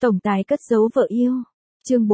Tổng tài cất giấu vợ yêu. Chương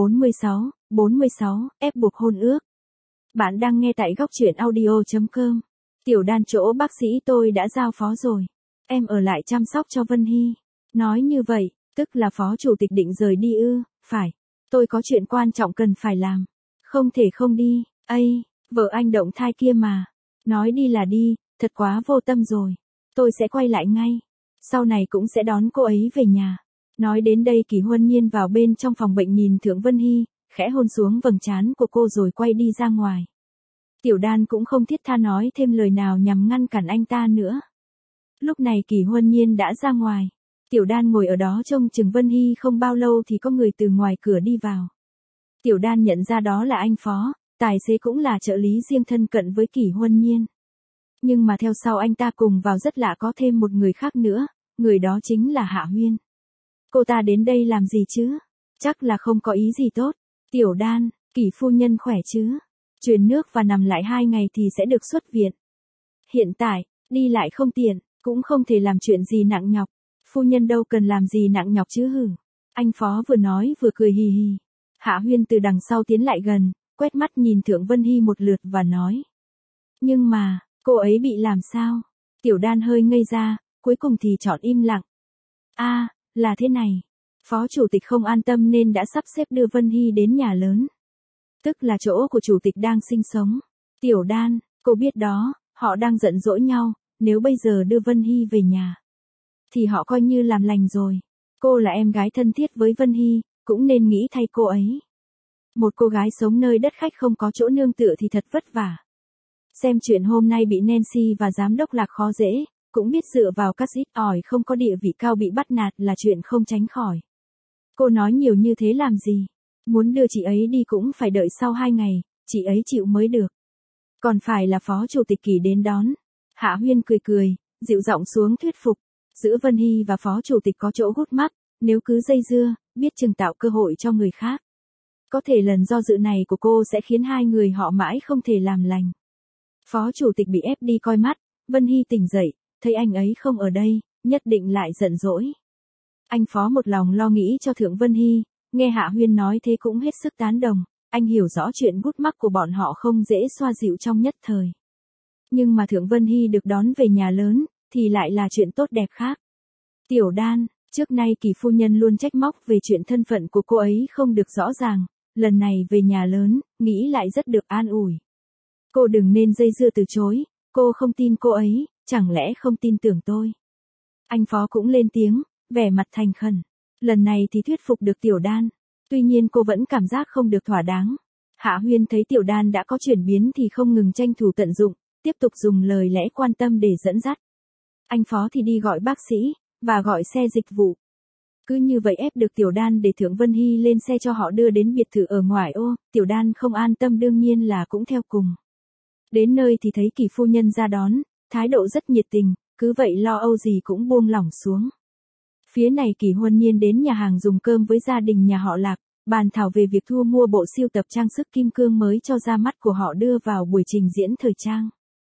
46, ép buộc hôn ước. Bạn đang nghe tại góc truyện audio.com. Tiểu Đan chỗ bác sĩ tôi đã giao phó rồi. Em ở lại chăm sóc cho Vân Hy. Nói như vậy, tức là phó chủ tịch định rời đi ư? Phải. Tôi có chuyện quan trọng cần phải làm. Không thể không đi. Ây, vợ anh động thai kia mà. Nói đi là đi, thật quá vô tâm rồi. Tôi sẽ quay lại ngay. Sau này cũng sẽ đón cô ấy về nhà. Nói đến đây Kỳ Huân Nhiên vào bên trong phòng bệnh nhìn Thượng Vân Hy, khẽ hôn xuống vầng trán của cô rồi quay đi ra ngoài. Tiểu Đan cũng không thiết tha nói thêm lời nào nhằm ngăn cản anh ta nữa. Lúc này Kỳ Huân Nhiên đã ra ngoài. Tiểu Đan ngồi ở đó trông chừng Vân Hy không bao lâu thì có người từ ngoài cửa đi vào. Tiểu Đan nhận ra đó là anh Phó, tài xế cũng là trợ lý riêng thân cận với Kỳ Huân Nhiên. Nhưng mà theo sau anh ta cùng vào rất lạ có thêm một người khác nữa, người đó chính là Hạ Huyên. Cô ta đến đây làm gì chứ? Chắc là không có ý gì tốt. Tiểu Đan, Kỳ phu nhân khỏe chứ? Truyền nước và nằm lại 2 ngày thì sẽ được xuất viện. Hiện tại, đi lại không tiện, cũng không thể làm chuyện gì nặng nhọc. Phu nhân đâu cần làm gì nặng nhọc chứ hử? Anh Phó vừa nói vừa cười hì hì. Hạ Huyên từ đằng sau tiến lại gần, quét mắt nhìn Thượng Vân Hy một lượt và nói. Nhưng mà, cô ấy bị làm sao? Tiểu Đan hơi ngây ra, cuối cùng thì chọn im lặng. Là thế này. Phó chủ tịch không an tâm nên đã sắp xếp đưa Vân Hy đến nhà lớn. Tức là chỗ của chủ tịch đang sinh sống. Tiểu Đan, cô biết đó, họ đang giận dỗi nhau, nếu bây giờ đưa Vân Hy về nhà. Thì họ coi như làm lành rồi. Cô là em gái thân thiết với Vân Hy, cũng nên nghĩ thay cô ấy. Một cô gái sống nơi đất khách không có chỗ nương tựa thì thật vất vả. Xem chuyện hôm nay bị Nancy và giám đốc Lạc khó dễ, cũng biết dựa vào các ít ỏi không có địa vị cao bị bắt nạt là chuyện không tránh khỏi. Cô nói nhiều như thế làm gì? Muốn đưa chị ấy đi cũng phải đợi sau 2 ngày, chị ấy chịu mới được. Còn phải là phó chủ tịch Kỳ đến đón. Hạ Huyên cười, dịu giọng xuống thuyết phục. Giữa Vân Hy và phó chủ tịch có chỗ gút mắc, nếu cứ dây dưa, biết chừng tạo cơ hội cho người khác. Có thể lần do dự này của cô sẽ khiến hai người họ mãi không thể làm lành. Phó chủ tịch bị ép đi coi mắt, Vân Hy tỉnh dậy, thấy anh ấy không ở đây, nhất định lại giận dỗi. Anh Phó một lòng lo nghĩ cho Thượng Vân Hy, nghe Hạ Huyên nói thế cũng hết sức tán đồng, anh hiểu rõ chuyện gút mắc của bọn họ không dễ xoa dịu trong nhất thời. Nhưng mà Thượng Vân Hy được đón về nhà lớn, thì lại là chuyện tốt đẹp khác. Tiểu Đan, trước nay Kỳ phu nhân luôn trách móc về chuyện thân phận của cô ấy không được rõ ràng, lần này về nhà lớn, nghĩ lại rất được an ủi. Cô đừng nên dây dưa từ chối, cô không tin cô ấy, chẳng lẽ không tin tưởng tôi? Anh Phó cũng lên tiếng, vẻ mặt thành khẩn. Lần này thì thuyết phục được Tiểu Đan. Tuy nhiên cô vẫn cảm giác không được thỏa đáng. Hạ Huyên thấy Tiểu Đan đã có chuyển biến thì không ngừng tranh thủ tận dụng, tiếp tục dùng lời lẽ quan tâm để dẫn dắt. Anh Phó thì đi gọi bác sĩ, và gọi xe dịch vụ. Cứ như vậy ép được Tiểu Đan để Thượng Vân Hy lên xe cho họ đưa đến biệt thự ở ngoại ô. Tiểu Đan không an tâm đương nhiên là cũng theo cùng. Đến nơi thì thấy Kỳ phu nhân ra đón, thái độ rất nhiệt tình, cứ vậy lo âu gì cũng buông lỏng xuống. Phía này Kỳ Huân Nhiên đến nhà hàng dùng cơm với gia đình nhà họ Lạc, bàn thảo về việc thu mua bộ sưu tập trang sức kim cương mới cho ra mắt của họ đưa vào buổi trình diễn thời trang.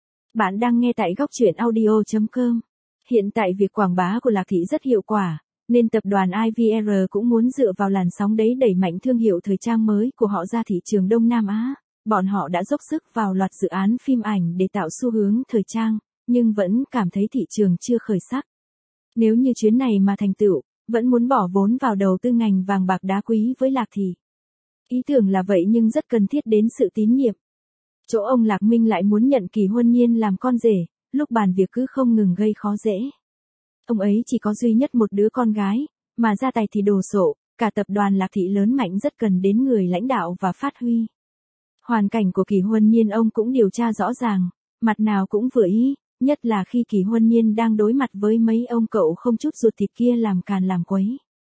Bạn đang nghe tại góc truyện audio.com. Hiện tại việc quảng bá của Lạc Thị rất hiệu quả, nên tập đoàn IVR cũng muốn dựa vào làn sóng đấy đẩy mạnh thương hiệu thời trang mới của họ ra thị trường Đông Nam Á. Bọn họ đã dốc sức vào loạt dự án phim ảnh để tạo xu hướng thời trang, nhưng vẫn cảm thấy thị trường chưa khởi sắc. Nếu như chuyến này mà thành tựu, vẫn muốn bỏ vốn vào đầu tư ngành vàng bạc đá quý với Lạc Thị. Ý tưởng là vậy nhưng rất cần thiết đến sự tín nhiệm. Chỗ ông Lạc Minh lại muốn nhận Kỳ Huân Nhiên làm con rể, lúc bàn việc cứ không ngừng gây khó dễ. Ông ấy chỉ có duy nhất một đứa con gái, mà ra tay thì đồ sộ, cả tập đoàn Lạc Thị lớn mạnh rất cần đến người lãnh đạo và phát huy. Hoàn cảnh của Kỳ Huân Nhiên ông cũng điều tra rõ ràng, mặt nào cũng vừa ý, nhất là khi Kỳ Huân Nhiên đang đối mặt với mấy ông cậu không chút ruột thịt kia làm càn làm quấy.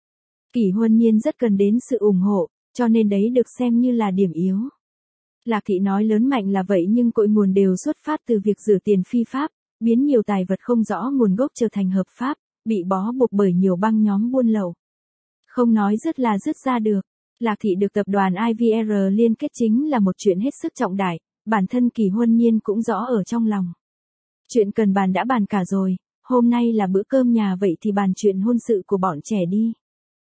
Kỳ Huân Nhiên rất cần đến sự ủng hộ, cho nên đấy được xem như là điểm yếu. Lạc Thị nói lớn mạnh là vậy nhưng cội nguồn đều xuất phát từ việc rửa tiền phi pháp, biến nhiều tài vật không rõ nguồn gốc trở thành hợp pháp, bị bó buộc bởi nhiều băng nhóm buôn lậu. Không nói dứt là dứt ra được. Lạc Thị được tập đoàn IVR liên kết chính là một chuyện hết sức trọng đại, bản thân Kỳ Huân Nhiên cũng rõ ở trong lòng. Chuyện cần bàn đã bàn cả rồi, hôm nay là bữa cơm nhà vậy thì bàn chuyện hôn sự của bọn trẻ đi.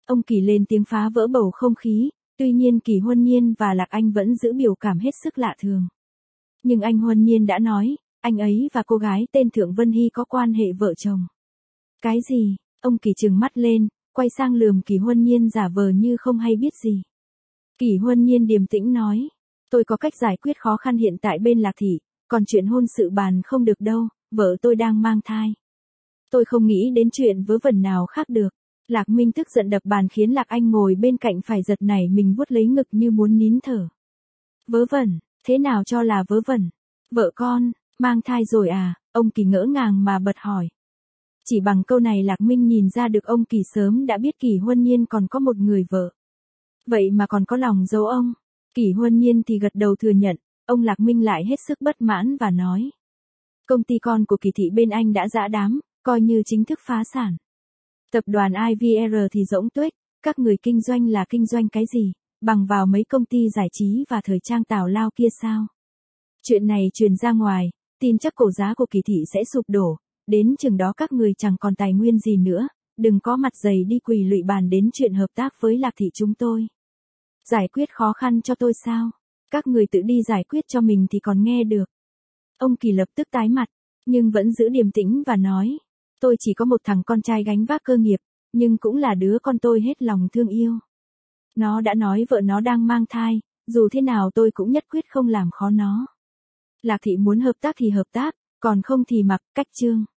Ông Kỳ lên tiếng phá vỡ bầu không khí, tuy nhiên Kỳ Huân Nhiên và Lạc Anh vẫn giữ biểu cảm hết sức lạ thường. Nhưng anh Huân Nhiên đã nói, anh ấy và cô gái tên Thượng Vân Hy có quan hệ vợ chồng. Cái gì? Ông Kỳ trừng mắt lên, quay sang lườm Kỳ Huân Nhiên giả vờ như không hay biết gì. Kỳ Huân Nhiên điềm tĩnh nói, tôi có cách giải quyết khó khăn hiện tại bên Lạc Thị, còn chuyện hôn sự bàn không được đâu, vợ tôi đang mang thai. Tôi không nghĩ đến chuyện vớ vẩn nào khác được. Lạc Minh tức giận đập bàn khiến Lạc Anh ngồi bên cạnh phải giật nảy mình vuốt lấy ngực như muốn nín thở. Vớ vẩn, thế nào cho là vớ vẩn? Vợ con, mang thai rồi à? Ông Kỳ ngỡ ngàng mà bật hỏi. Chỉ bằng câu này Lạc Minh nhìn ra được ông Kỳ sớm đã biết Kỳ Huân Nhiên còn có một người vợ. Vậy mà còn có lòng giấu ông. Kỳ Huân Nhiên thì gật đầu thừa nhận, ông Lạc Minh lại hết sức bất mãn và nói. Công ty con của Kỳ thị bên anh đã giã đám, coi như chính thức phá sản. Tập đoàn IVR thì rỗng tuếch, các người kinh doanh là kinh doanh cái gì, bằng vào mấy công ty giải trí và thời trang tào lao kia sao? Chuyện này truyền ra ngoài, tin chắc cổ giá của Kỳ thị sẽ sụp đổ, đến chừng đó các người chẳng còn tài nguyên gì nữa, đừng có mặt dày đi quỳ lụy bàn đến chuyện hợp tác với Lạc Thị chúng tôi. Giải quyết khó khăn cho tôi sao? Các người tự đi giải quyết cho mình thì còn nghe được. Ông Kỳ lập tức tái mặt, nhưng vẫn giữ điềm tĩnh và nói. Tôi chỉ có một thằng con trai gánh vác cơ nghiệp, nhưng cũng là đứa con tôi hết lòng thương yêu. Nó đã nói vợ nó đang mang thai, dù thế nào tôi cũng nhất quyết không làm khó nó. Lạc Thị muốn hợp tác thì hợp tác, còn không thì mặc cách chương.